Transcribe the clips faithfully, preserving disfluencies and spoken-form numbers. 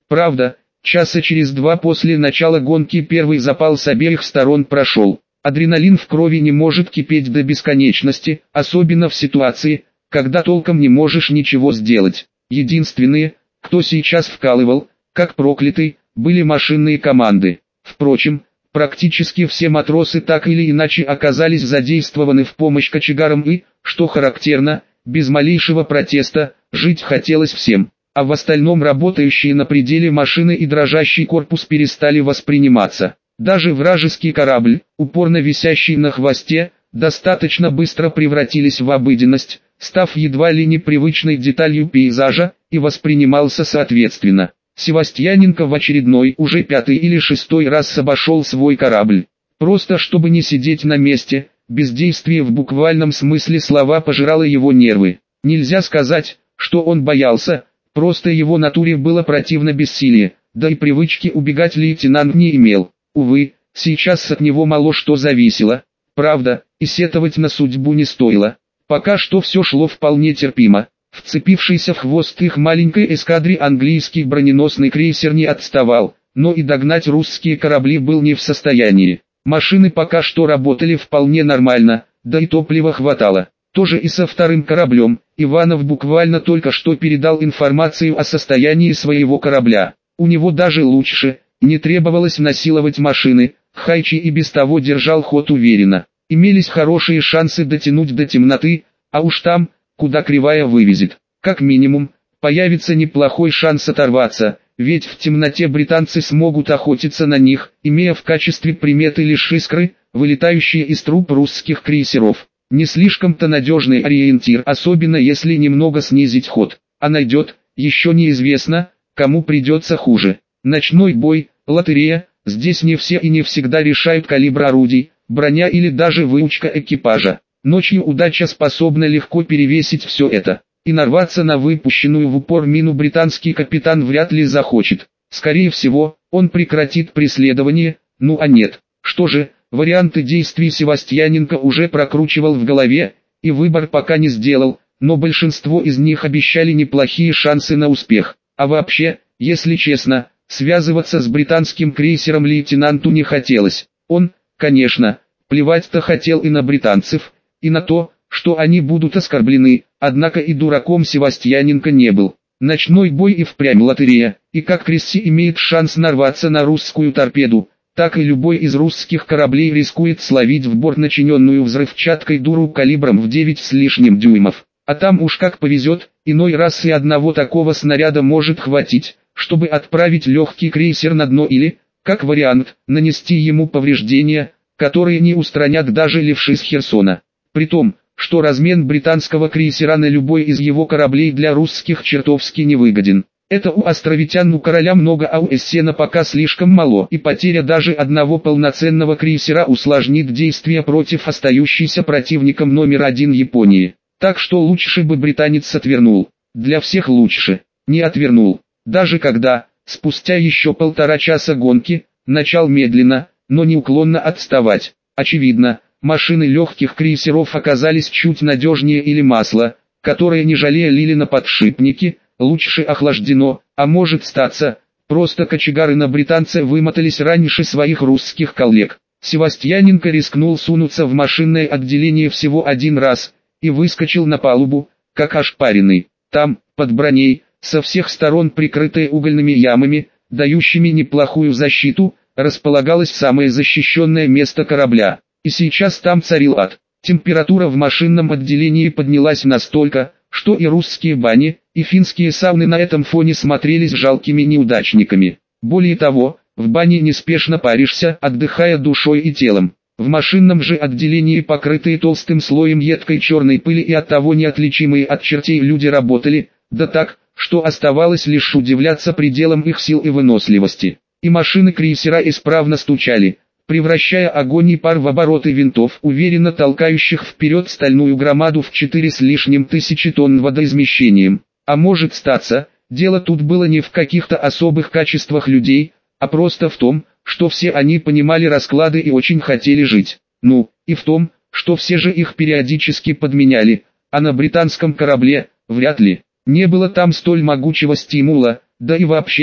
Правда, часа через два после начала гонки первый запал с обеих сторон прошел. Адреналин в крови не может кипеть до бесконечности, особенно в ситуации, когда толком не можешь ничего сделать. Единственные, кто сейчас вкалывал, как проклятый, были машинные команды. Впрочем, практически все матросы так или иначе оказались задействованы в помощь кочегарам и, что характерно, без малейшего протеста, жить хотелось всем. А в остальном работающие на пределе машины и дрожащий корпус перестали восприниматься. Даже вражеский корабль, упорно висящий на хвосте, достаточно быстро превратились в обыденность, став едва ли непривычной деталью пейзажа, и воспринимался соответственно. Севастьяненко в очередной, уже пятый или шестой раз обошел свой корабль. Просто чтобы не сидеть на месте, бездействие в буквальном смысле слова пожирало его нервы. Нельзя сказать, что он боялся, просто его натуре было противно бессилие, да и привычки убегать лейтенант не имел. Увы, сейчас от него мало что зависело. Правда, и сетовать на судьбу не стоило. Пока что все шло вполне терпимо. Вцепившийся в хвост их маленькой эскадре английский броненосный крейсер не отставал, но и догнать русские корабли был не в состоянии. Машины пока что работали вполне нормально, да и топлива хватало. Тоже и со вторым кораблем. Иванов буквально только что передал информацию о состоянии своего корабля. У него даже лучше, не требовалось насиловать машины, Хайчи и без того держал ход уверенно. Имелись хорошие шансы дотянуть до темноты, а уж там, куда кривая вывезет. Как минимум, появится неплохой шанс оторваться, ведь в темноте британцы смогут охотиться на них, имея в качестве приметы лишь искры, вылетающие из труб русских крейсеров. Не слишком-то надежный ориентир, особенно если немного снизить ход. А найдет, еще неизвестно, кому придется хуже. Ночной бой, лотерея, здесь не все и не всегда решают калибр орудий, броня или даже выучка экипажа. Ночью удача способна легко перевесить все это. И нарваться на выпущенную в упор мину британский капитан вряд ли захочет. Скорее всего, он прекратит преследование, ну а нет. Что же, варианты действий Севастьяненко уже прокручивал в голове, и выбор пока не сделал, но большинство из них обещали неплохие шансы на успех. А вообще, если честно, связываться с британским крейсером лейтенанту не хотелось. Он, конечно, плевать-то хотел и на британцев, и на то, что они будут оскорблены, однако и дураком Севастьяненко не был. Ночной бой и впрямь лотерея, и как Кресси имеет шанс нарваться на русскую торпеду, так и любой из русских кораблей рискует словить в борт начиненную взрывчаткой дуру калибром в девять с лишним дюймов. А там уж как повезет, иной раз и одного такого снаряда может хватить, чтобы отправить легкий крейсер на дно или, как вариант, нанести ему повреждения, которые не устранят даже левши с Херсона. При том, что размен британского крейсера на любой из его кораблей для русских чертовски невыгоден. Это у островитян у короля много, а у Эссена пока слишком мало, и потеря даже одного полноценного крейсера усложнит действия против остающейся противником номер один Японии. Так что лучше бы британец отвернул. Для всех лучше. Не отвернул. Даже когда, спустя еще полтора часа гонки, начал медленно, но неуклонно отставать. Очевидно, машины легких крейсеров оказались чуть надежнее или масло, которое не жалея лили на подшипники, лучше охлаждено, а может статься, просто кочегары на британце вымотались раньше своих русских коллег. Севастьяненко рискнул сунуться в машинное отделение всего один раз, и выскочил на палубу, как ошпаренный. Там, под броней, со всех сторон прикрытая угольными ямами, дающими неплохую защиту, располагалось самое защищенное место корабля. И сейчас там царил ад. Температура в машинном отделении поднялась настолько, что и русские бани, и финские сауны на этом фоне смотрелись жалкими неудачниками. Более того, в бане неспешно паришься, отдыхая душой и телом. В машинном же отделении, покрытые толстым слоем едкой черной пыли и оттого неотличимые от чертей, люди работали, да так, что оставалось лишь удивляться пределам их сил и выносливости. И машины крейсера исправно стучали, превращая огонь и пар в обороты винтов, уверенно толкающих вперед стальную громаду в четыре с лишним тысячи тонн водоизмещением. А может статься, дело тут было не в каких-то особых качествах людей, а просто в том, что все они понимали расклады и очень хотели жить. Ну, и в том, что все же их периодически подменяли, а на британском корабле, вряд ли. Не было там столь могучего стимула, да и вообще,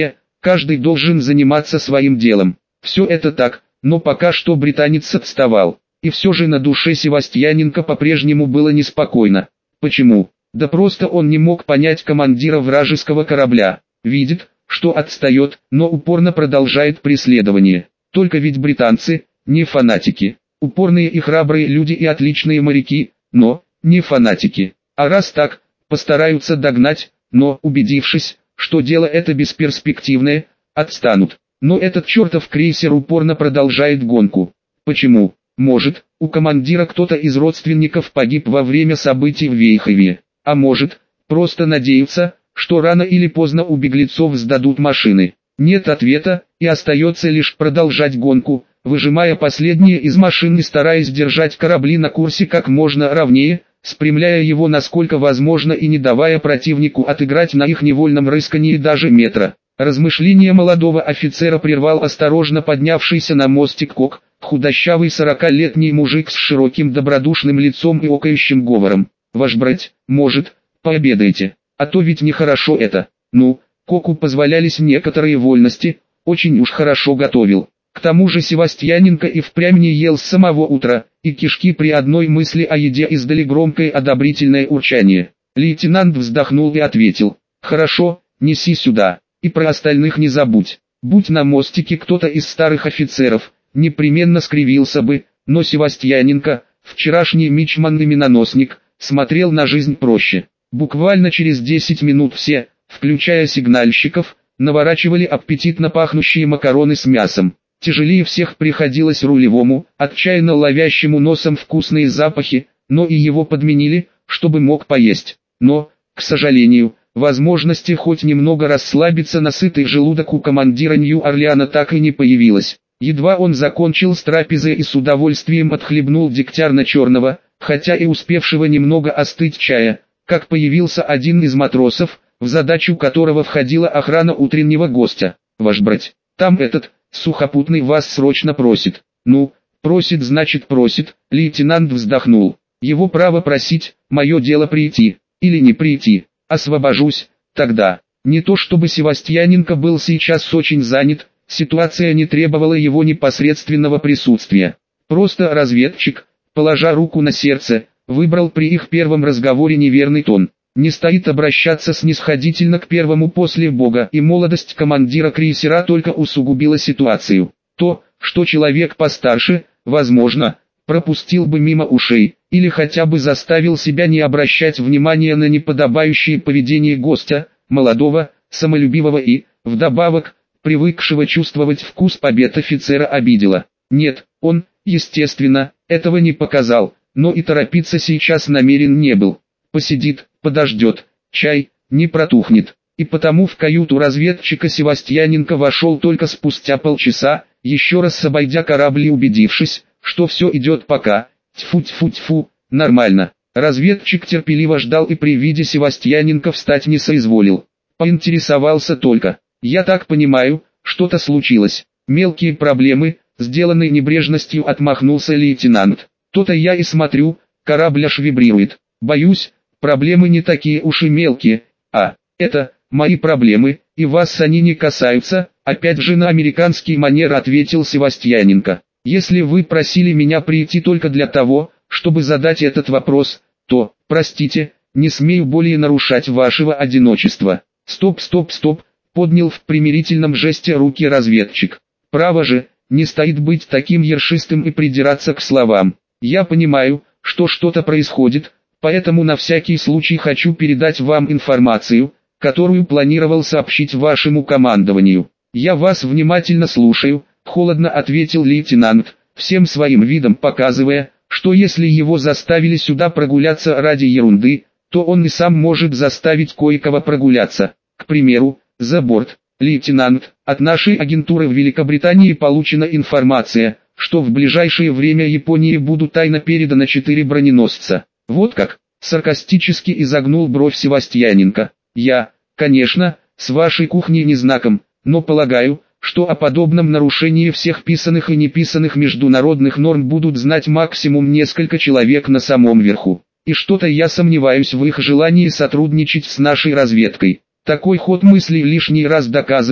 каждый должен заниматься своим делом. Все это так, но пока что британец отставал. И все же на душе Севастьяненко по-прежнему было неспокойно. Почему? Да просто он не мог понять командира вражеского корабля. Видит, что отстает, но упорно продолжает преследование. Только ведь британцы не фанатики. Упорные и храбрые люди и отличные моряки, но не фанатики. А раз так, постараются догнать, но, убедившись, что дело это бесперспективное, отстанут. Но этот чертов крейсер упорно продолжает гонку. Почему? Может, у командира кто-то из родственников погиб во время событий в Вейхове. А может, просто надеются, что рано или поздно у беглецов сдадут машины. Нет ответа, и остается лишь продолжать гонку, выжимая последние из машин и стараясь держать корабли на курсе как можно ровнее, спрямляя его насколько возможно и не давая противнику отыграть на их невольном рыскании даже метра. Размышления молодого офицера прервал осторожно поднявшийся на мостик Кок, худощавый сорокалетний мужик с широким добродушным лицом и окающим говором. «Ваш брать, может, пообедаете, а то ведь нехорошо это». Ну, Коку позволялись некоторые вольности, очень уж хорошо готовил. К тому же Севастьяненко и впрямь не ел с самого утра, и кишки при одной мысли о еде издали громкое одобрительное урчание. Лейтенант вздохнул и ответил: «Хорошо, неси сюда, и про остальных не забудь». Будь на мостике кто-то из старых офицеров, непременно скривился бы, но Севастьяненко, вчерашний мичман и миноносник, смотрел на жизнь проще. Буквально через десять минут все, включая сигнальщиков, наворачивали аппетитно пахнущие макароны с мясом. Тяжелее всех приходилось рулевому, отчаянно ловящему носом вкусные запахи, но и его подменили, чтобы мог поесть. Но, к сожалению, возможности хоть немного расслабиться на сытый желудок у командира Нью-Орлеана так и не появилось. Едва он закончил с трапезой и с удовольствием отхлебнул дегтярно-черного, хотя и успевшего немного остыть чая, как появился один из матросов, в задачу которого входила охрана утреннего гостя. «Ваш брать, там этот, сухопутный вас срочно просит». «Ну, просит значит просит», лейтенант вздохнул. «Его право просить, мое дело прийти, или не прийти. Освобожусь, тогда». Не то чтобы Севастьяненко был сейчас очень занят, ситуация не требовала его непосредственного присутствия. Просто разведчик, положа руку на сердце, выбрал при их первом разговоре неверный тон. Не стоит обращаться снисходительно к первому после Бога, и молодость командира крейсера только усугубила ситуацию. То, что человек постарше, возможно, пропустил бы мимо ушей, или хотя бы заставил себя не обращать внимания на неподобающее поведение гостя, молодого, самолюбивого и, вдобавок, привыкшего чувствовать вкус побед офицера обидело. Нет, он, естественно, этого не показал, но и торопиться сейчас намерен не был. Посидит, подождет, чай не протухнет. И потому в каюту разведчика Севастьяненко вошел только спустя полчаса, еще раз обойдя корабль и убедившись, что все идет пока, тьфу-тьфу-тьфу, нормально. Разведчик терпеливо ждал и при виде Севастьяненко встать не соизволил. Поинтересовался только: «Я так понимаю, что-то случилось?» «Мелкие проблемы», сделанной небрежностью отмахнулся лейтенант. «То-то я и смотрю, корабль аж вибрирует. Боюсь, проблемы не такие уж и мелкие, а, это, мои проблемы, и вас они не касаются», опять же на американский манер ответил Севастьяненко. «Если вы просили меня прийти только для того, чтобы задать этот вопрос, то, простите, не смею более нарушать вашего одиночества». «Стоп, стоп, стоп», поднял в примирительном жесте руки разведчик. «Право же, не стоит быть таким ершистым и придираться к словам. Я понимаю, что что-то происходит, поэтому на всякий случай хочу передать вам информацию, которую планировал сообщить вашему командованию». «Я вас внимательно слушаю», — холодно ответил лейтенант, всем своим видом показывая, что если его заставили сюда прогуляться ради ерунды, то он и сам может заставить кое-кого прогуляться. К примеру, за борт. «Лейтенант, от нашей агентуры в Великобритании получена информация, что в ближайшее время Японии будут тайно переданы четыре броненосца». «Вот как?» — саркастически изогнул бровь Севастьяненко. «Я, конечно, с вашей кухни не знаком, но полагаю, что о подобном нарушении всех писанных и неписанных международных норм будут знать максимум несколько человек на самом верху. И что-то я сомневаюсь в их желании сотрудничать с нашей разведкой. Такой ход мысли лишний раз доказывает,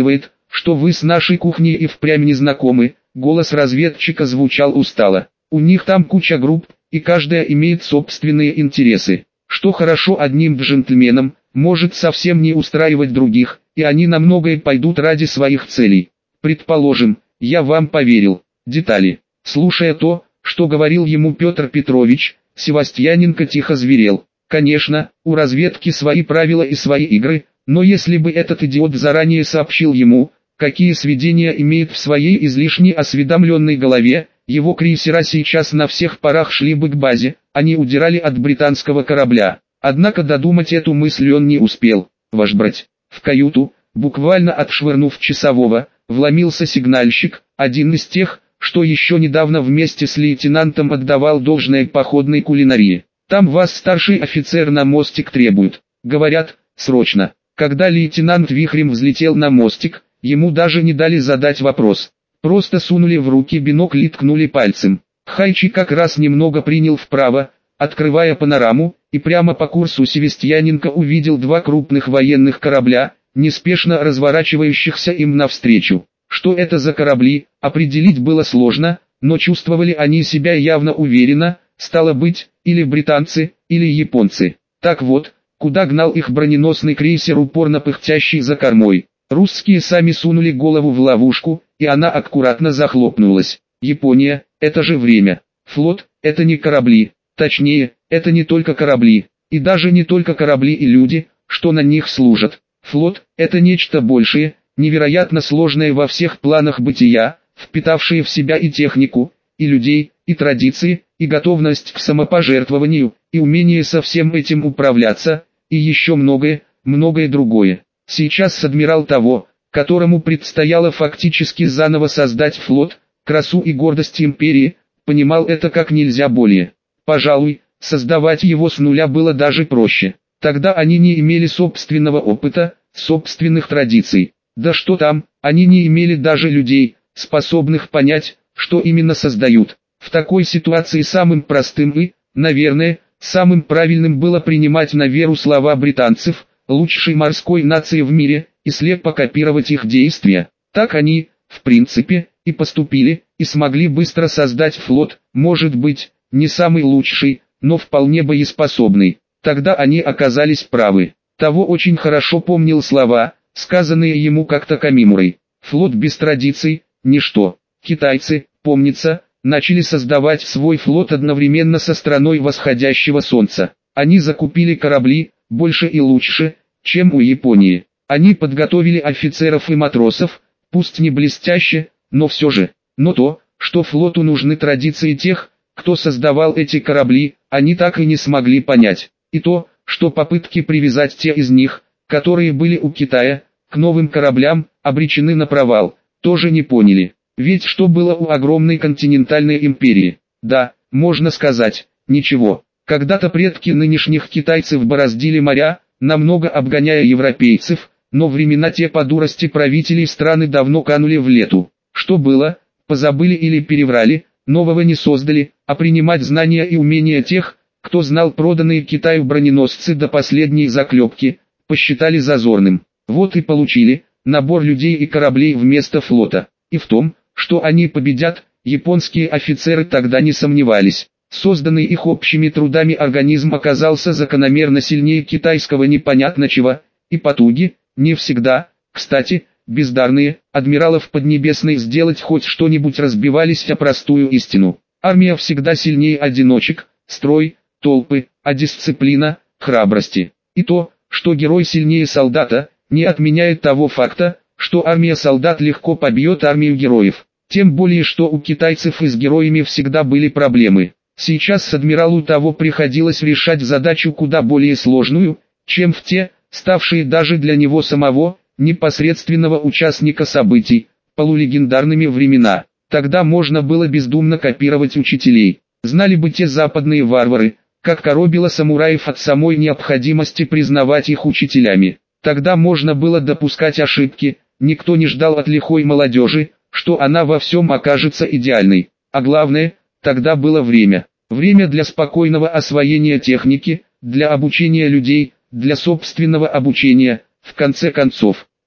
что вы с нашей кухней и впрямь не знакомы», голос разведчика звучал устало. «У них там куча групп, и каждая имеет собственные интересы. Что хорошо одним джентльменам, может совсем не устраивать других, и они на многое пойдут ради своих целей. Предположим, я вам поверил. Детали». Слушая то, что говорил ему Петр Петрович, Севастьяненко тихо зверел. Конечно, у разведки свои правила и свои игры, но если бы этот идиот заранее сообщил ему, какие сведения имеет в своей излишне осведомленной голове, его крейсера сейчас на всех парах шли бы к базе, они удирали от британского корабля. Однако додумать эту мысль он не успел. «Ваш брать». В каюту, буквально отшвырнув часового, вломился сигнальщик, один из тех, что еще недавно вместе с лейтенантом отдавал должное походной кулинарии. «Там вас старший офицер на мостик требует. Говорят, срочно». Когда лейтенант вихрем взлетел на мостик, ему даже не дали задать вопрос. Просто сунули в руки бинокль и ткнули пальцем. Хайчи как раз немного принял вправо, открывая панораму, и прямо по курсу Севастьяненко увидел два крупных военных корабля, неспешно разворачивающихся им навстречу. Что это за корабли, определить было сложно, но чувствовали они себя явно уверенно, стало быть, или британцы, или японцы. Так вот, куда гнал их броненосный крейсер, упорно пыхтящий за кормой. Русские сами сунули голову в ловушку, и она аккуратно захлопнулась. Япония, это же время. Флот, это не корабли, точнее, это не только корабли, и даже не только корабли и люди, что на них служат. Флот, это нечто большее, невероятно сложное во всех планах бытия, впитавшее в себя и технику, и людей, и традиции, и готовность к самопожертвованию, и умение со всем этим управляться, и еще многое, многое другое. Сейчас адмирал того, которому предстояло фактически заново создать флот, красу и гордость империи, понимал это как нельзя более. Пожалуй, создавать его с нуля было даже проще. Тогда они не имели собственного опыта, собственных традиций. Да что там, они не имели даже людей, способных понять, что именно создают. В такой ситуации самым простым и, наверное, самым правильным было принимать на веру слова британцев, лучшей морской нации в мире, и слепо копировать их действия. Так они, в принципе, и поступили, и смогли быстро создать флот, может быть, не самый лучший, но вполне боеспособный. Тогда они оказались правы. Того очень хорошо помнил слова, сказанные ему как-то Камимурой. Флот без традиций – ничто. Китайцы, помнится, начали создавать свой флот одновременно со страной восходящего солнца. Они закупили корабли, больше и лучше, чем у Японии. Они подготовили офицеров и матросов, пусть не блестяще, но все же. Но то, что флоту нужны традиции тех, кто создавал эти корабли, они так и не смогли понять. И то, что попытки привязать те из них, которые были у Китая, к новым кораблям, обречены на провал, тоже не поняли. Ведь что было у огромной континентальной империи? Да, можно сказать, ничего. Когда-то предки нынешних китайцев бороздили моря, намного обгоняя европейцев, но времена те по дурости правителей страны давно канули в лету. Что было, позабыли или переврали, нового не создали, а принимать знания и умения тех, кто знал проданные Китаю броненосцы до последней заклепки, посчитали зазорным. Вот и получили набор людей и кораблей вместо флота. И в том, что они победят, японские офицеры тогда не сомневались. Созданный их общими трудами организм оказался закономерно сильнее китайского непонятно чего, и потуги, не всегда, кстати, бездарные, адмиралов Поднебесной сделать хоть что-нибудь разбивались о простую истину. Армия всегда сильнее одиночек, строй, толпы, а дисциплина, храбрости. И то, что герой сильнее солдата, не отменяет того факта, что армия солдат легко побьет армию героев. Тем более, что у китайцев и с героями всегда были проблемы. Сейчас с адмиралу того приходилось решать задачу куда более сложную, чем в те, ставшие даже для него самого, непосредственного участника событий, полулегендарными времена. Тогда можно было бездумно копировать учителей. Знали бы те западные варвары, как коробило самураев от самой необходимости признавать их учителями. Тогда можно было допускать ошибки, никто не ждал от лихой молодежи, что она во всем окажется идеальной. А главное, тогда было время. Время для спокойного освоения техники, для обучения людей, для собственного обучения, в конце концов.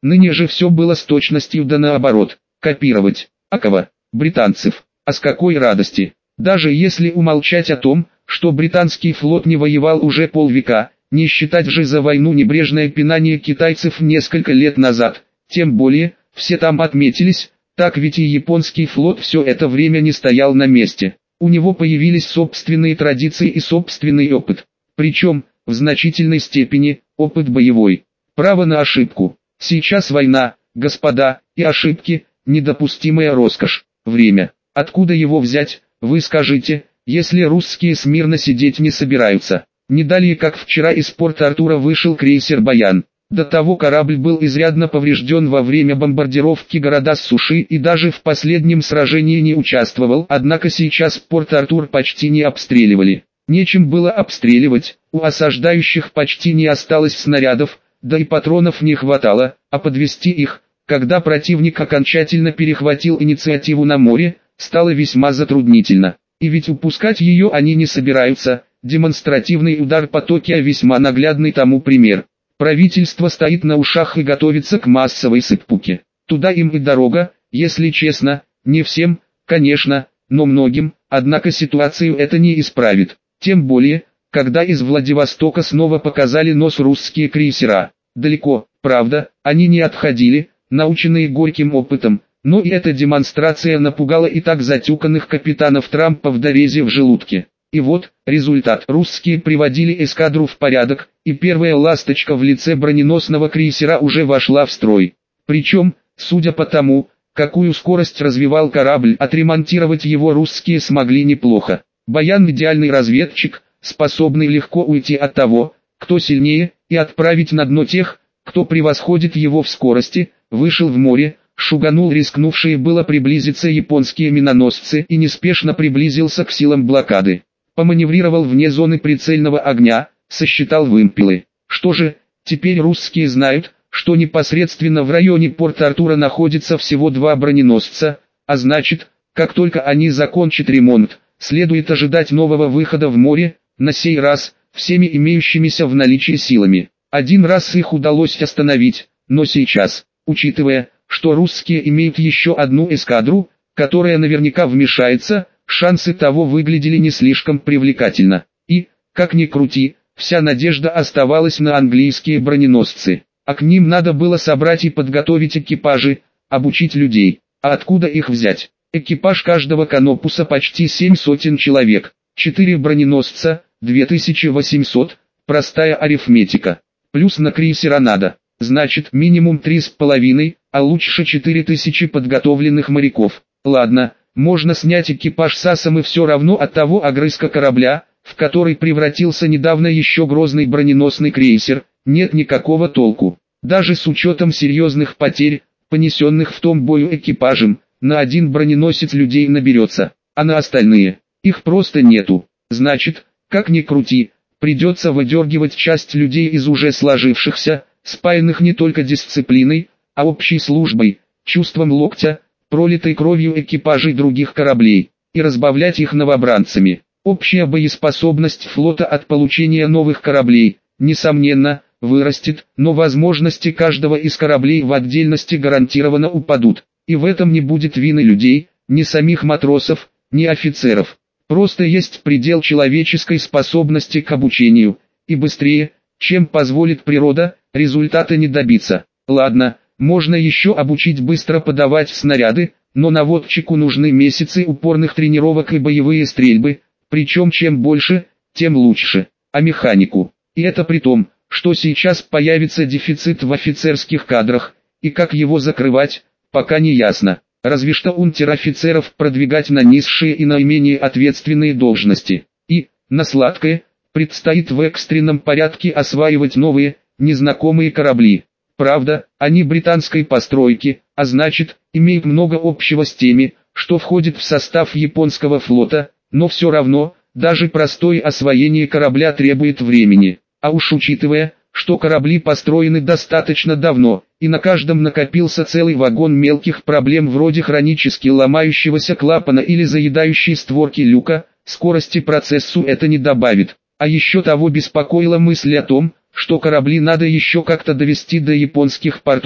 Ныне же все было с точностью да наоборот. Копировать. А кого? Британцев. А с какой радости? Даже если умолчать о том, что британский флот не воевал уже полвека, не считать же за войну небрежное пинание китайцев несколько лет назад, тем более, все там отметились, так ведь и японский флот все это время не стоял на месте. У него появились собственные традиции и собственный опыт. Причем, в значительной степени, опыт боевой. Право на ошибку. Сейчас война, господа, и ошибки – недопустимая роскошь. Время. Откуда его взять, вы скажите, если русские смирно сидеть не собираются? Не далее как вчера из Порт-Артура вышел крейсер «Баян». До того корабль был изрядно поврежден во время бомбардировки города с суши и даже в последнем сражении не участвовал, однако сейчас Порт-Артур почти не обстреливали. Нечем было обстреливать, у осаждающих почти не осталось снарядов, да и патронов не хватало, а подвести их, когда противник окончательно перехватил инициативу на море, стало весьма затруднительно. И ведь упускать ее они не собираются, демонстративный удар по Токио весьма наглядный тому пример. Правительство стоит на ушах и готовится к массовой сыппуке. Туда им и дорога, если честно, не всем, конечно, но многим, однако ситуацию это не исправит. Тем более, когда из Владивостока снова показали нос русские крейсера. Далеко, правда, они не отходили, наученные горьким опытом, но и эта демонстрация напугала и так затюканных капитанов Трампа в дорезе в желудке. И вот, результат. Русские приводили эскадру в порядок, и первая ласточка в лице броненосного крейсера уже вошла в строй. Причем, судя по тому, какую скорость развивал корабль, отремонтировать его русские смогли неплохо. «Баян» — идеальный разведчик, способный легко уйти от того, кто сильнее, и отправить на дно тех, кто превосходит его в скорости, вышел в море, шуганул рискнувшие было приблизиться японские миноносцы и неспешно приблизился к силам блокады. Поманеврировал вне зоны прицельного огня, сосчитал вымпелы. Что же, теперь русские знают, что непосредственно в районе Порт-Артура находится всего два броненосца, а значит, как только они закончат ремонт, следует ожидать нового выхода в море, на сей раз, всеми имеющимися в наличии силами. Один раз их удалось остановить, но сейчас, учитывая, что русские имеют еще одну эскадру, которая наверняка вмешается, шансы того выглядели не слишком привлекательно. И, как ни крути, вся надежда оставалась на английские броненосцы. А к ним надо было собрать и подготовить экипажи, обучить людей. А откуда их взять? Экипаж каждого канопуса почти семь сотен человек. Четыре броненосца, две тысячи восемьсот, простая арифметика. Плюс на крейсера надо. Значит, минимум три с половиной, а лучше четыре тысячи подготовленных моряков. Ладно, можно снять экипаж с асом и все равно от того огрызка корабля, в который превратился недавно еще грозный броненосный крейсер, нет никакого толку. Даже с учетом серьезных потерь, понесенных в том бою экипажем, на один броненосец людей наберется, а на остальные, их просто нету. Значит, как ни крути, придется выдергивать часть людей из уже сложившихся, спаянных не только дисциплиной, а общей службой, чувством локтя, пролитой кровью экипажей других кораблей, и разбавлять их новобранцами. Общая боеспособность флота от получения новых кораблей, несомненно, вырастет, но возможности каждого из кораблей в отдельности гарантированно упадут. И в этом не будет вины людей, ни самих матросов, ни офицеров. Просто есть предел человеческой способности к обучению, и быстрее, чем позволит природа, результата не добиться. Ладно, можно еще обучить быстро подавать снаряды, но наводчику нужны месяцы упорных тренировок и боевые стрельбы, причем чем больше, тем лучше. А механику? И это при том, что сейчас появится дефицит в офицерских кадрах, и как его закрывать, пока не ясно. Разве что унтер-офицеров продвигать на низшие и наименее ответственные должности. И, на сладкое, предстоит в экстренном порядке осваивать новые, незнакомые корабли. Правда, они британской постройки, а значит, имеют много общего с теми, что входит в состав японского флота, но все равно, даже простое освоение корабля требует времени. А уж учитывая, что корабли построены достаточно давно, и на каждом накопился целый вагон мелких проблем вроде хронически ломающегося клапана или заедающей створки люка, скорости процессу это не добавит. А еще того беспокоила мысль о том, что корабли надо еще как-то довести до японских портов.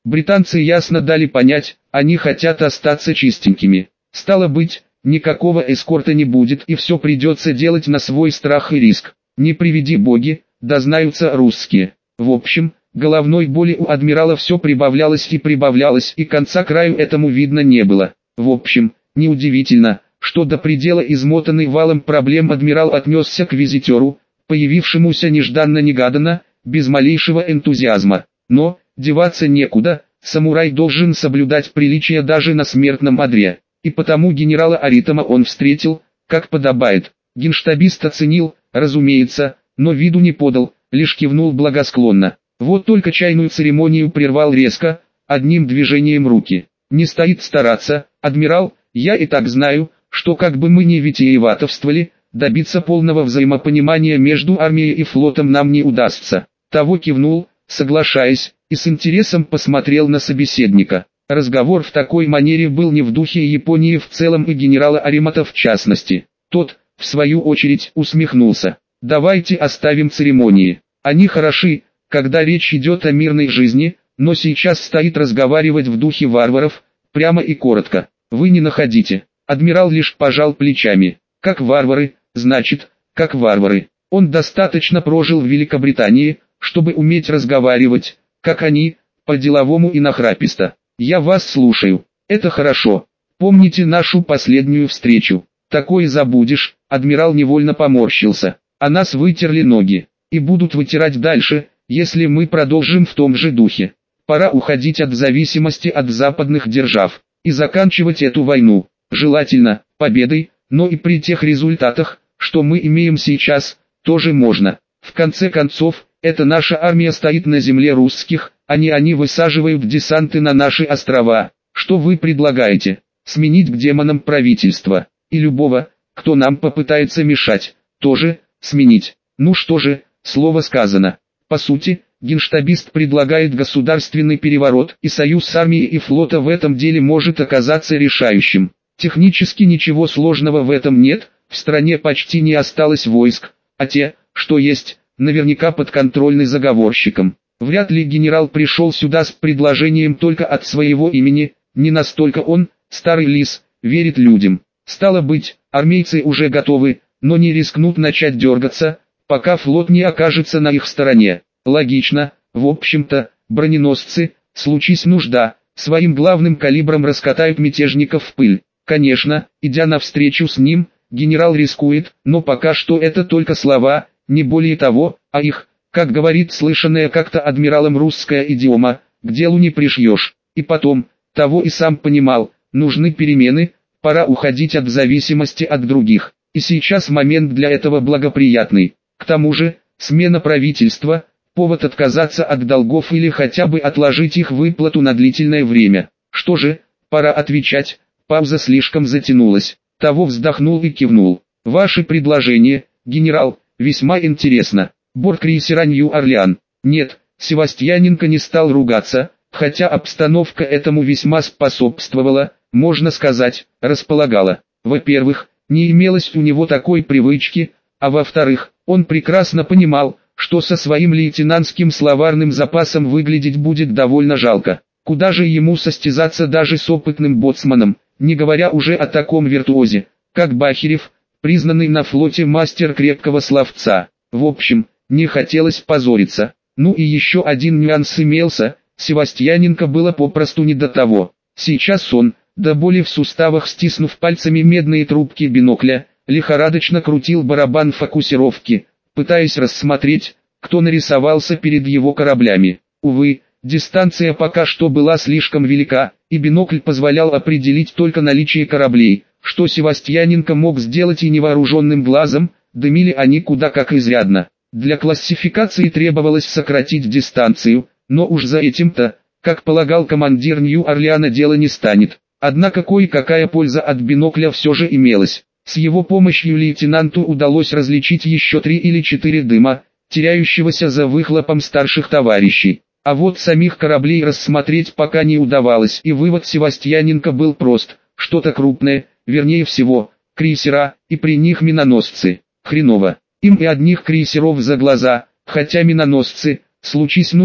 Британцы ясно дали понять, они хотят остаться чистенькими. Стало быть, никакого эскорта не будет и все придется делать на свой страх и риск. Не приведи боги, дознаются русские. В общем, головной боли у адмирала все прибавлялось и прибавлялось, и конца краю этому видно не было. В общем, неудивительно, что до предела измотанный валом проблем адмирал отнесся к визитеру, появившемуся нежданно-негаданно, без малейшего энтузиазма. Но, деваться некуда, самурай должен соблюдать приличия даже на смертном одре. И потому генерала Аритама он встретил, как подобает. Генштабист оценил, разумеется, но виду не подал, лишь кивнул благосклонно. Вот только чайную церемонию прервал резко, одним движением руки. Не стоит стараться, адмирал, я и так знаю, что как бы мы ни витиеватовствовали, добиться полного взаимопонимания между армией и флотом нам не удастся. Того кивнул, соглашаясь, и с интересом посмотрел на собеседника. Разговор в такой манере был не в духе Японии в целом и генерала Аримата в частности. Тот, в свою очередь, усмехнулся. Давайте оставим церемонии. Они хороши, когда речь идет о мирной жизни, но сейчас стоит разговаривать в духе варваров, прямо и коротко. Вы не находите. Адмирал лишь пожал плечами. Как варвары, значит, как варвары. Он достаточно прожил в Великобритании, чтобы уметь разговаривать, как они, по-деловому и нахраписто. Я вас слушаю. Это хорошо. Помните нашу последнюю встречу. Такое забудешь. Адмирал невольно поморщился. А нас вытерли ноги. И будут вытирать дальше, если мы продолжим в том же духе. Пора уходить от зависимости от западных держав. И заканчивать эту войну. Желательно, победой, но и при тех результатах, что мы имеем сейчас, тоже можно. В конце концов, эта наша армия стоит на земле русских, а не они высаживают десанты на наши острова. Что вы предлагаете? Сменить к демонам правительство. И любого, кто нам попытается мешать, тоже сменить. Ну что же, слово сказано. По сути, генштабист предлагает государственный переворот, и союз армии и флота в этом деле может оказаться решающим. Технически ничего сложного в этом нет, в стране почти не осталось войск, а те, что есть, наверняка подконтрольны заговорщикам. Вряд ли генерал пришел сюда с предложением только от своего имени, не настолько он, старый лис, верит людям. Стало быть, армейцы уже готовы, но не рискнут начать дергаться, пока флот не окажется на их стороне. Логично, в общем-то, броненосцы, случись нужда, своим главным калибром раскатают мятежников в пыль. Конечно, идя навстречу с ним, генерал рискует, но пока что это только слова, не более того, а их, как говорит слышанная как-то адмиралом русская идиома, к делу не пришьешь. И потом, того и сам понимал, нужны перемены, пора уходить от зависимости от других. И сейчас момент для этого благоприятный. К тому же, смена правительства – повод отказаться от долгов или хотя бы отложить их выплату на длительное время. Что же, пора отвечать, пауза слишком затянулась. Того вздохнул и кивнул. Ваше предложение, генерал, весьма интересно. Борт крейсера Нью-Орлеан. Нет, Севастьяненко не стал ругаться, хотя обстановка этому весьма способствовала, можно сказать, располагала. Во-первых, не имелось у него такой привычки, а во-вторых, он прекрасно понимал, что со своим лейтенантским словарным запасом выглядеть будет довольно жалко. Куда же ему состязаться даже с опытным боцманом, не говоря уже о таком виртуозе, как Бахерев, признанный на флоте мастер крепкого словца. В общем, не хотелось позориться. Ну и еще один нюанс имелся, Севастьяненко было попросту не до того. Сейчас он, до боли в суставах стиснув пальцами медные трубки бинокля, лихорадочно крутил барабан фокусировки, пытаясь рассмотреть, кто нарисовался перед его кораблями. Увы, дистанция пока что была слишком велика, и бинокль позволял определить только наличие кораблей, что Севастьяненко мог сделать и невооруженным глазом, дымили они куда как изрядно. Для классификации требовалось сократить дистанцию, но уж за этим-то, как полагал командир Нью-Орлеана, дело не станет. Однако кое-какая польза от бинокля все же имелась. С его помощью лейтенанту удалось различить еще три или четыре дыма, теряющегося за выхлопом старших товарищей. А вот самих кораблей рассмотреть пока не удавалось, и вывод Севастьяненко был прост: что-то крупное, вернее всего, крейсера, и при них миноносцы. Хреново. Им и одних крейсеров за глаза, хотя миноносцы, случись нужда,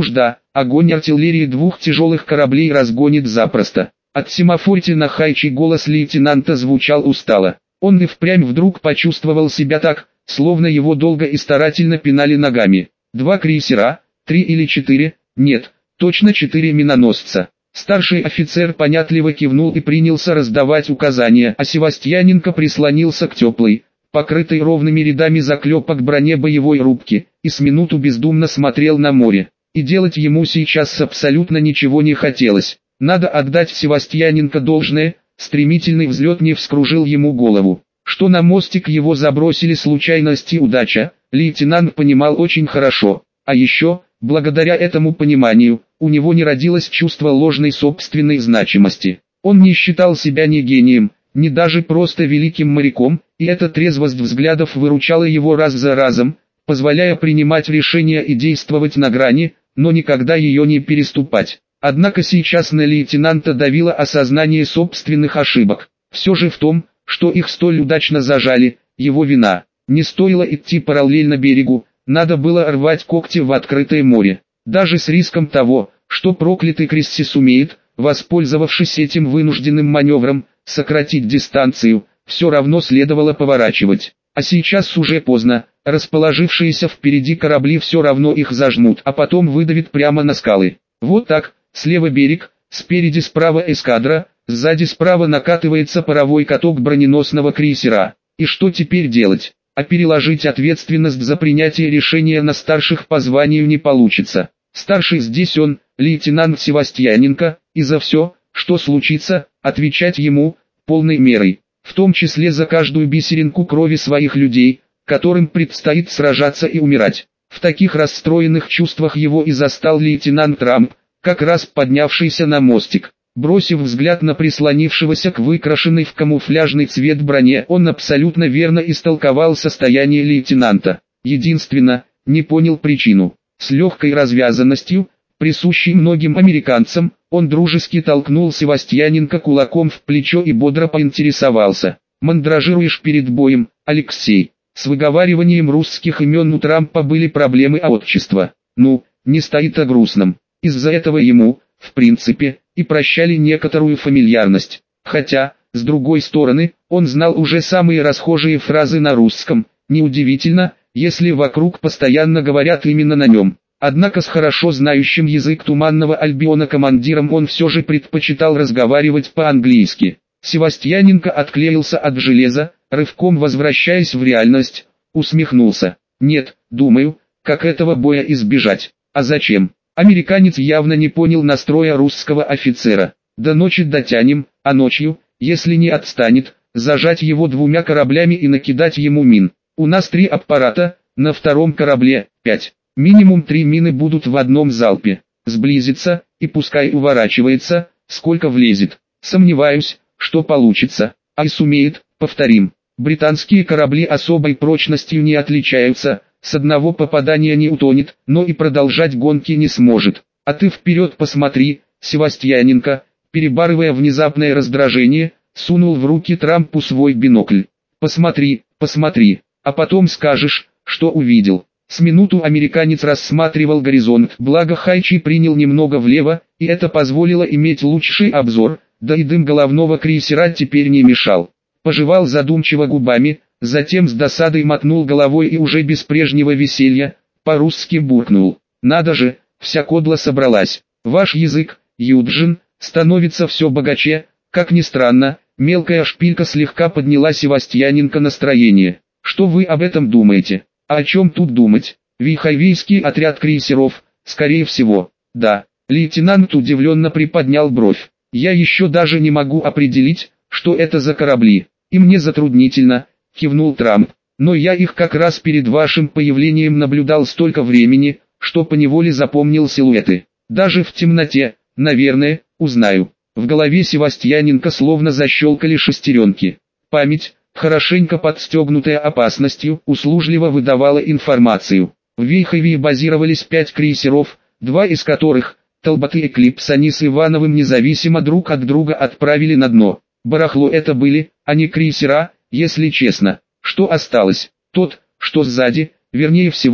огонь артиллерии двух тяжелых кораблей разгонит запросто. От семафорити на Хайчи голос лейтенанта звучал устало. Он и впрямь вдруг почувствовал себя так, словно его долго и старательно пинали ногами. Два крейсера, три или четыре, нет, точно четыре миноносца. Старший офицер понятливо кивнул и принялся раздавать указания, а Севастьяненко прислонился к теплой, покрытой ровными рядами заклепок броне боевой рубки, и с минуту бездумно смотрел на море. И делать ему сейчас абсолютно ничего не хотелось. Надо отдать Севастьяненко должное, стремительный взлет не вскружил ему голову. Что на мостик его забросили случайность и удача, лейтенант понимал очень хорошо. А еще, благодаря этому пониманию, у него не родилось чувство ложной собственной значимости. Он не считал себя ни гением, ни даже просто великим моряком, и эта трезвость взглядов выручала его раз за разом, позволяя принимать решения и действовать на грани, но никогда ее не переступать. Однако сейчас на лейтенанта давило осознание собственных ошибок. Все же в том, что их столь удачно зажали, его вина. Не стоило идти параллельно берегу, надо было рвать когти в открытое море. Даже с риском того, что проклятый Крисси сумеет, воспользовавшись этим вынужденным маневром, сократить дистанцию, все равно следовало поворачивать. А сейчас уже поздно, расположившиеся впереди корабли все равно их зажмут, а потом выдавит прямо на скалы. Вот так. Слева берег, спереди справа эскадра, сзади справа накатывается паровой каток броненосного крейсера. И что теперь делать? А переложить ответственность за принятие решения на старших по званию не получится. Старший здесь он, лейтенант Севастьяненко, и за все, что случится, отвечать ему, полной мерой. В том числе за каждую бисеринку крови своих людей, которым предстоит сражаться и умирать. В таких расстроенных чувствах его и застал лейтенант Трамп, как раз поднявшийся на мостик. Бросив взгляд на прислонившегося к выкрашенной в камуфляжный цвет броне, он абсолютно верно истолковал состояние лейтенанта. Единственно, не понял причину. С легкой развязанностью, присущей многим американцам, он дружески толкнул Севастьяненко кулаком в плечо и бодро поинтересовался. «Мандражируешь перед боем, Алексей?» С выговариванием русских имен у Трампа были проблемы, а отчество, ну, не стоит о грустном. Из-за этого ему, в принципе, и прощали некоторую фамильярность. Хотя, с другой стороны, он знал уже самые расхожие фразы на русском. Неудивительно, если вокруг постоянно говорят именно на нем. Однако с хорошо знающим язык Туманного Альбиона командиром он все же предпочитал разговаривать по-английски. Севастьяненко отклеился от железа, рывком возвращаясь в реальность, усмехнулся. «Нет, думаю, как этого боя избежать. А зачем?» Американец явно не понял настроя русского офицера. «До ночи дотянем, а ночью, если не отстанет, зажать его двумя кораблями и накидать ему мин. У нас три аппарата, на втором корабле пять. Минимум три мины будут в одном залпе. Сблизится, и пускай уворачивается, сколько влезет. Сомневаюсь, что получится. А и сумеет, повторим. Британские корабли особой прочностью не отличаются. С одного попадания не утонет, но и продолжать гонки не сможет. А ты вперед посмотри», Севастьяненко, перебарывая внезапное раздражение, сунул в руки Трампу свой бинокль. «Посмотри, посмотри, а потом скажешь, что увидел». С минуту американец рассматривал горизонт, благо Хайчи принял немного влево, и это позволило иметь лучший обзор, да и дым головного крейсера теперь не мешал. Пожевал задумчиво губами, затем с досадой мотнул головой и уже без прежнего веселья, по-русски буркнул. «Надо же, вся кодла собралась. Ваш язык, Юджин, становится все богаче». Как ни странно, мелкая шпилька слегка подняла Севастьяненко настроение. «Что вы об этом думаете?» «А о чем тут думать? Вихайвийский отряд крейсеров, скорее всего». «Да». Лейтенант удивленно приподнял бровь. «Я еще даже не могу определить, что это за корабли. И мне затруднительно», — кивнул Трамп. «Но я их как раз перед вашим появлением наблюдал столько времени, что поневоле запомнил силуэты. Даже в темноте, наверное, узнаю». В голове Севастьяненко словно защелкали шестеренки. Память, хорошенько подстегнутая опасностью, услужливо выдавала информацию. В Вейхове базировались пять крейсеров, два из которых, Талбот и Эклипс, они с Ивановым независимо друг от друга отправили на дно. Барахло это были, а не крейсера, если честно. Что осталось? Тот, что сзади, вернее всего,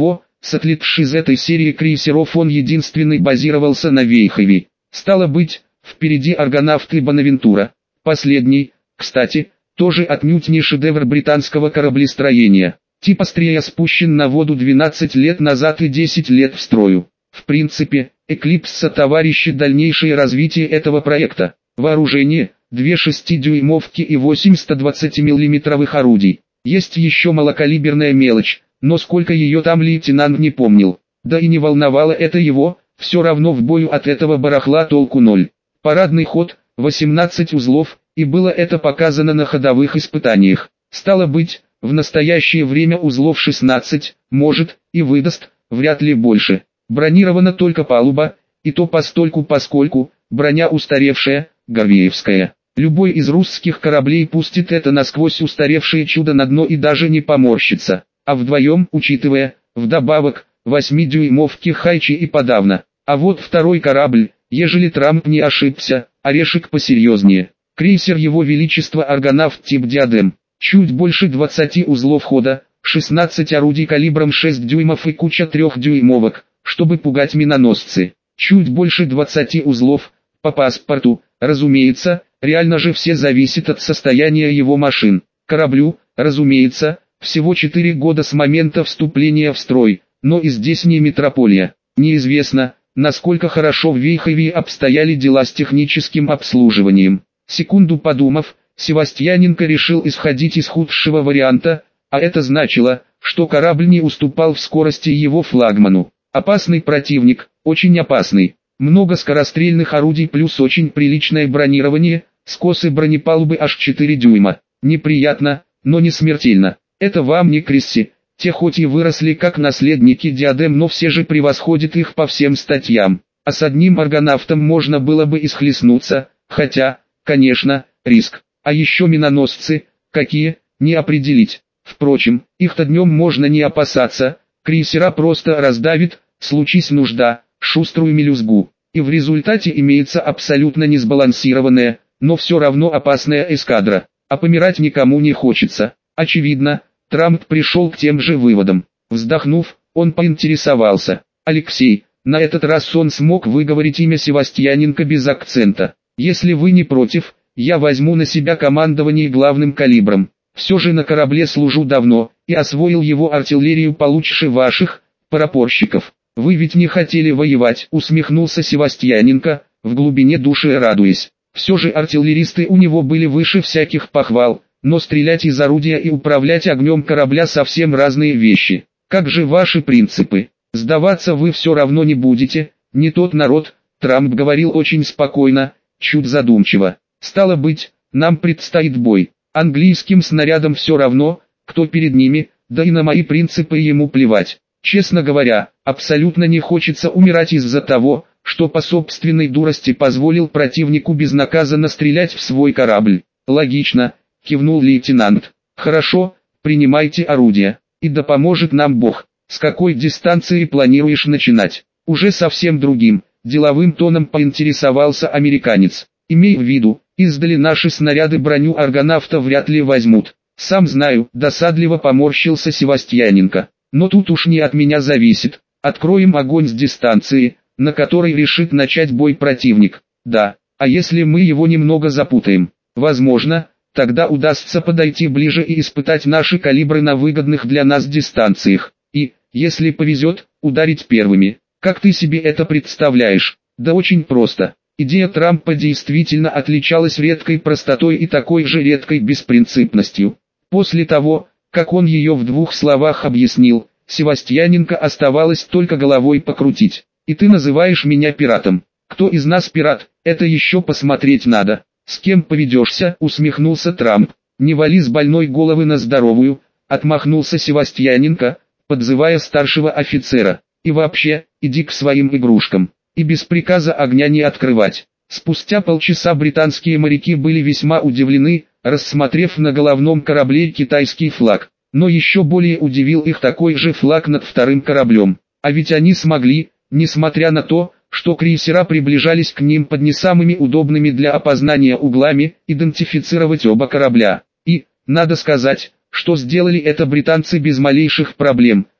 С отлетшей из этой серии крейсеров он единственный базировался на Вейхове. Стало быть, впереди Аргонавт и Бонавентура. Последний, кстати, тоже отнюдь не шедевр британского кораблестроения. Тип Астрия спущен на воду двенадцать лет назад и десять лет в строю. В принципе, Эклипс сотоварищит дальнейшее развитие этого проекта. Вооружение – две шестидюймовки и восемь сто двадцатимиллиметровых орудий. Есть еще малокалиберная мелочь, но сколько ее там лейтенант не помнил. Да и не волновало это его, все равно в бою от этого барахла толку ноль. Парадный ход – восемнадцать узлов, и было это показано на ходовых испытаниях. Стало быть, в настоящее время узлов шестнадцать, может, и выдаст, вряд ли больше. Бронирована только палуба, и то постольку поскольку, броня устаревшая, горвеевская. Любой из русских кораблей пустит это насквозь устаревшее чудо на дно и даже не поморщится. А вдвоем, учитывая, вдобавок, восьмидюймовки Хайчи и подавно. А вот второй корабль, ежели Трамп не ошибся, орешек посерьезнее. Крейсер Его Величества Аргонавт тип Диадем. Чуть больше двадцати узлов хода, шестнадцать орудий калибром шесть дюймов и куча трехдюймовок, чтобы пугать миноносцы. Чуть больше двадцати узлов, по паспорту, разумеется, реально же все зависит от состояния его машин. Кораблю, разумеется, всего четыре года с момента вступления в строй, но и здесь не метрополия. Неизвестно, насколько хорошо в Вейхове обстояли дела с техническим обслуживанием. Секунду подумав, Севастьяненко решил исходить из худшего варианта, а это значило, что корабль не уступал в скорости его флагману. Опасный противник, очень опасный. Много скорострельных орудий плюс очень приличное бронирование, скосы бронепалубы аж четыре дюйма. Неприятно, но не смертельно. Это вам не Крисси, те хоть и выросли как наследники Диадем, но все же превосходят их по всем статьям. А с одним Аргонавтом можно было бы и схлестнуться, хотя, конечно, риск. А еще миноносцы, какие, не определить. Впрочем, их-то днем можно не опасаться, крейсера просто раздавит, случись нужда, шуструю мелюзгу. И в результате имеется абсолютно несбалансированная, но все равно опасная эскадра. А помирать никому не хочется. Очевидно, Трамп пришел к тем же выводам. Вздохнув, он поинтересовался. «Алексей, на этот раз он смог выговорить имя Севастьяненко без акцента. Если вы не против, я возьму на себя командование главным калибром. Все же на корабле служу давно, и освоил его артиллерию получше ваших, парапорщиков. Вы ведь не хотели воевать», усмехнулся Севастьяненко, в глубине души радуясь. Все же артиллеристы у него были выше всяких похвал, но стрелять из орудия и управлять огнем корабля совсем разные вещи. Как же ваши принципы? Сдаваться вы все равно не будете, не тот народ, Трамп говорил очень спокойно, чуть задумчиво. Стало быть, нам предстоит бой. Английским снарядам все равно, кто перед ними, да и на мои принципы ему плевать. Честно говоря, абсолютно не хочется умирать из-за того, что по собственной дурости позволил противнику безнаказанно стрелять в свой корабль. Логично, кивнул лейтенант. Хорошо, принимайте орудия, и да поможет нам Бог. С какой дистанции планируешь начинать? Уже совсем другим, деловым тоном поинтересовался американец. Имей в виду, издали наши снаряды броню Аргонавта вряд ли возьмут. Сам знаю, досадливо поморщился Севастьяненко. Но тут уж не от меня зависит. Откроем огонь с дистанции, на которой решит начать бой противник. Да, а если мы его немного запутаем? Возможно, тогда удастся подойти ближе и испытать наши калибры на выгодных для нас дистанциях. И, если повезет, ударить первыми. Как ты себе это представляешь? Да очень просто. Идея Трампа действительно отличалась редкой простотой и такой же редкой беспринципностью. После того, как он ее в двух словах объяснил, Севастьяненко оставалось только головой покрутить. И ты называешь меня пиратом. Кто из нас пират, это еще посмотреть надо. С кем поведешься, усмехнулся Трамп. Не вали с больной головы на здоровую, отмахнулся Севастьяненко, подзывая старшего офицера. И вообще, иди к своим игрушкам. И без приказа огня не открывать. Спустя полчаса британские моряки были весьма удивлены, рассмотрев на головном корабле китайский флаг. Но еще более удивил их такой же флаг над вторым кораблем. А ведь они смогли, несмотря на то, что крейсера приближались к ним под не самыми удобными для опознания углами, идентифицировать оба корабля. И, надо сказать, что сделали это британцы без малейших проблем,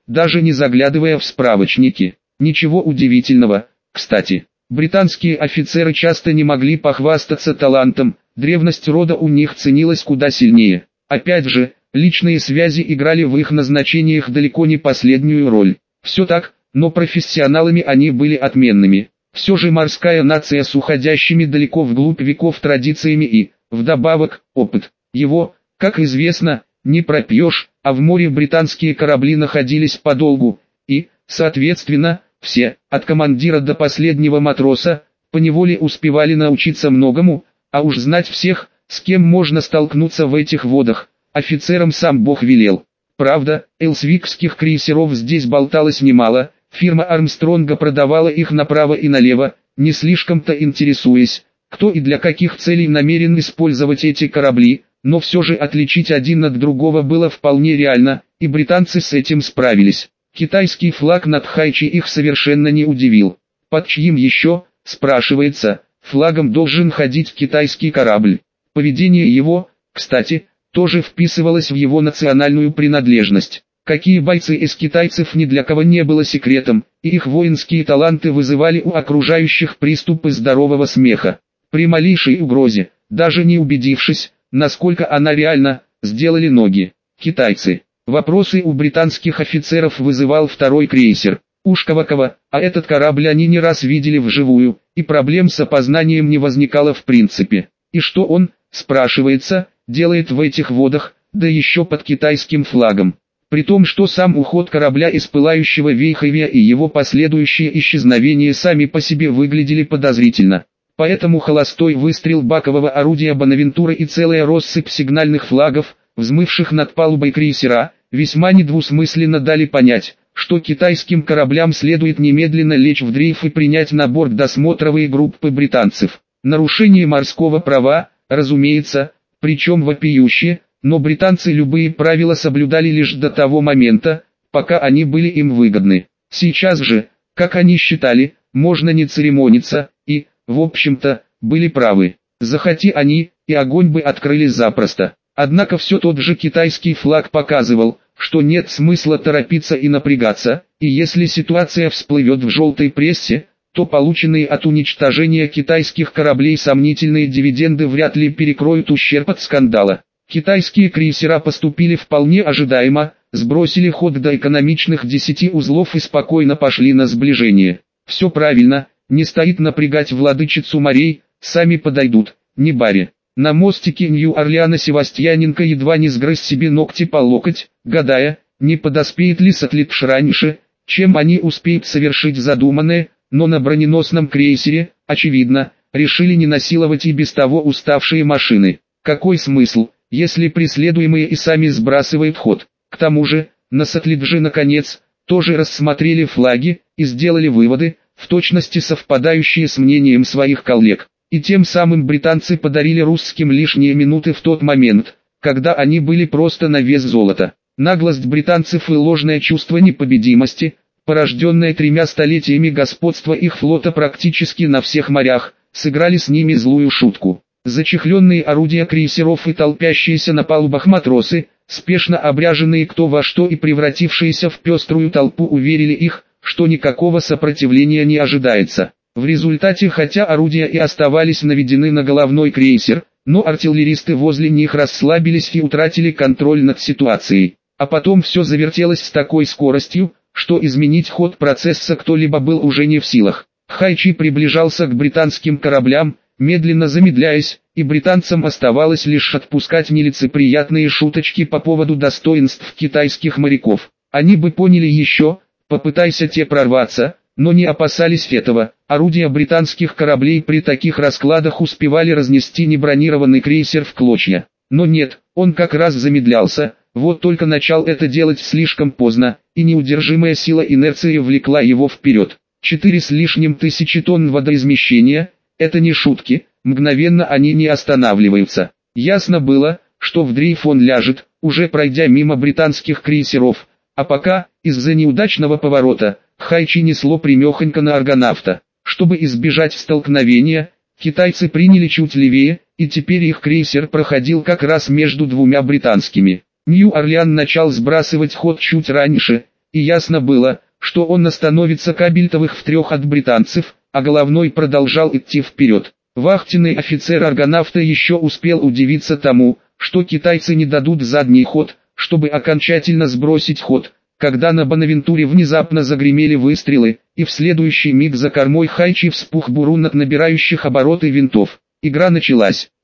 даже не заглядывая в справочники. Ничего удивительного, кстати. Британские офицеры часто не могли похвастаться талантом, древность рода у них ценилась куда сильнее. Опять же, личные связи играли в их назначениях далеко не последнюю роль. Все так, но профессионалами они были отменными. Все же морская нация с уходящими далеко вглубь веков традициями и, вдобавок, опыт. Его, как известно, не пропьешь, а в море британские корабли находились подолгу, и, соответственно, все, от командира до последнего матроса, поневоле успевали научиться многому, а уж знать всех, с кем можно столкнуться в этих водах, офицерам сам Бог велел. Правда, элсвикских крейсеров здесь болталось немало, фирма Армстронга продавала их направо и налево, не слишком-то интересуясь, кто и для каких целей намерен использовать эти корабли, но все же отличить один от другого было вполне реально, и британцы с этим справились. Китайский флаг над Хайчи их совершенно не удивил. Под чьим еще, спрашивается, флагом должен ходить китайский корабль? Поведение его, кстати, тоже вписывалось в его национальную принадлежность. Какие бойцы из китайцев ни для кого не было секретом, и их воинские таланты вызывали у окружающих приступы здорового смеха. При малейшей угрозе, даже не убедившись, насколько она реальна, сделали ноги. Китайцы. Вопросы у британских офицеров вызывал второй крейсер. Ушковакова, а этот корабль они не раз видели вживую, и проблем с опознанием не возникало в принципе. И что он, спрашивается, делает в этих водах, да еще под китайским флагом? При том, что сам уход корабля из пылающего Вейховья и его последующее исчезновение сами по себе выглядели подозрительно. Поэтому холостой выстрел бакового орудия Бонавентура и целая россыпь сигнальных флагов, взмывших над палубой крейсера, весьма недвусмысленно дали понять, что китайским кораблям следует немедленно лечь в дрейф и принять на борт досмотровые группы британцев. Нарушение морского права, разумеется, причем вопиющее, но британцы любые правила соблюдали лишь до того момента, пока они были им выгодны. Сейчас же, как они считали, можно не церемониться, и, в общем-то, были правы. Захоти они, и огонь бы открыли запросто. Однако все тот же китайский флаг показывал, что нет смысла торопиться и напрягаться, и если ситуация всплывет в желтой прессе, то полученные от уничтожения китайских кораблей сомнительные дивиденды вряд ли перекроют ущерб от скандала. Китайские крейсера поступили вполне ожидаемо, сбросили ход до экономичных десяти узлов и спокойно пошли на сближение. Все правильно, не стоит напрягать владычицу морей, сами подойдут, не баре. На мостике Нью-Орлеана Севастьяненко едва не сгрыз себе ногти по локоть, гадая, не подоспеет ли Сатлитш раньше, чем они успеют совершить задуманное, но на броненосном крейсере, очевидно, решили не насиловать и без того уставшие машины. Какой смысл, если преследуемые и сами сбрасывают ход? К тому же, на Сатлидже наконец, тоже рассмотрели флаги и сделали выводы, в точности совпадающие с мнением своих коллег. И тем самым британцы подарили русским лишние минуты в тот момент, когда они были просто на вес золота. Наглость британцев и ложное чувство непобедимости, порожденное тремя столетиями господства их флота практически на всех морях, сыграли с ними злую шутку. Зачехленные орудия крейсеров и толпящиеся на палубах матросы, спешно обряженные кто во что и превратившиеся в пеструю толпу, уверили их, что никакого сопротивления не ожидается. В результате, хотя орудия и оставались наведены на головной крейсер, но артиллеристы возле них расслабились и утратили контроль над ситуацией. А потом все завертелось с такой скоростью, что изменить ход процесса кто-либо был уже не в силах. Хайчи приближался к британским кораблям, медленно замедляясь, и британцам оставалось лишь отпускать нелицеприятные шуточки по поводу достоинств китайских моряков. Они бы поняли еще, попытайся те прорваться, но не опасались этого. Орудия британских кораблей при таких раскладах успевали разнести небронированный крейсер в клочья. Но нет, он как раз замедлялся, вот только начал это делать слишком поздно, и неудержимая сила инерции влекла его вперед. Четыре с лишним тысячи тонн водоизмещения – это не шутки, мгновенно они не останавливаются. Ясно было, что в дрейф он ляжет, уже пройдя мимо британских крейсеров, а пока, из-за неудачного поворота, Хайчи несло примехонько на аргонавта. Чтобы избежать столкновения, китайцы приняли чуть левее, и теперь их крейсер проходил как раз между двумя британскими. Нью-Орлеан начал сбрасывать ход чуть раньше, и ясно было, что он остановится кабельтовых в трех от британцев, а головной продолжал идти вперед. Вахтенный офицер аргонавта еще успел удивиться тому, что китайцы не дадут задний ход, чтобы окончательно сбросить ход, когда на Бонавентуре внезапно загремели выстрелы, и в следующий миг за кормой Хайчи вспух бурун от набирающих обороты винтов. Игра началась.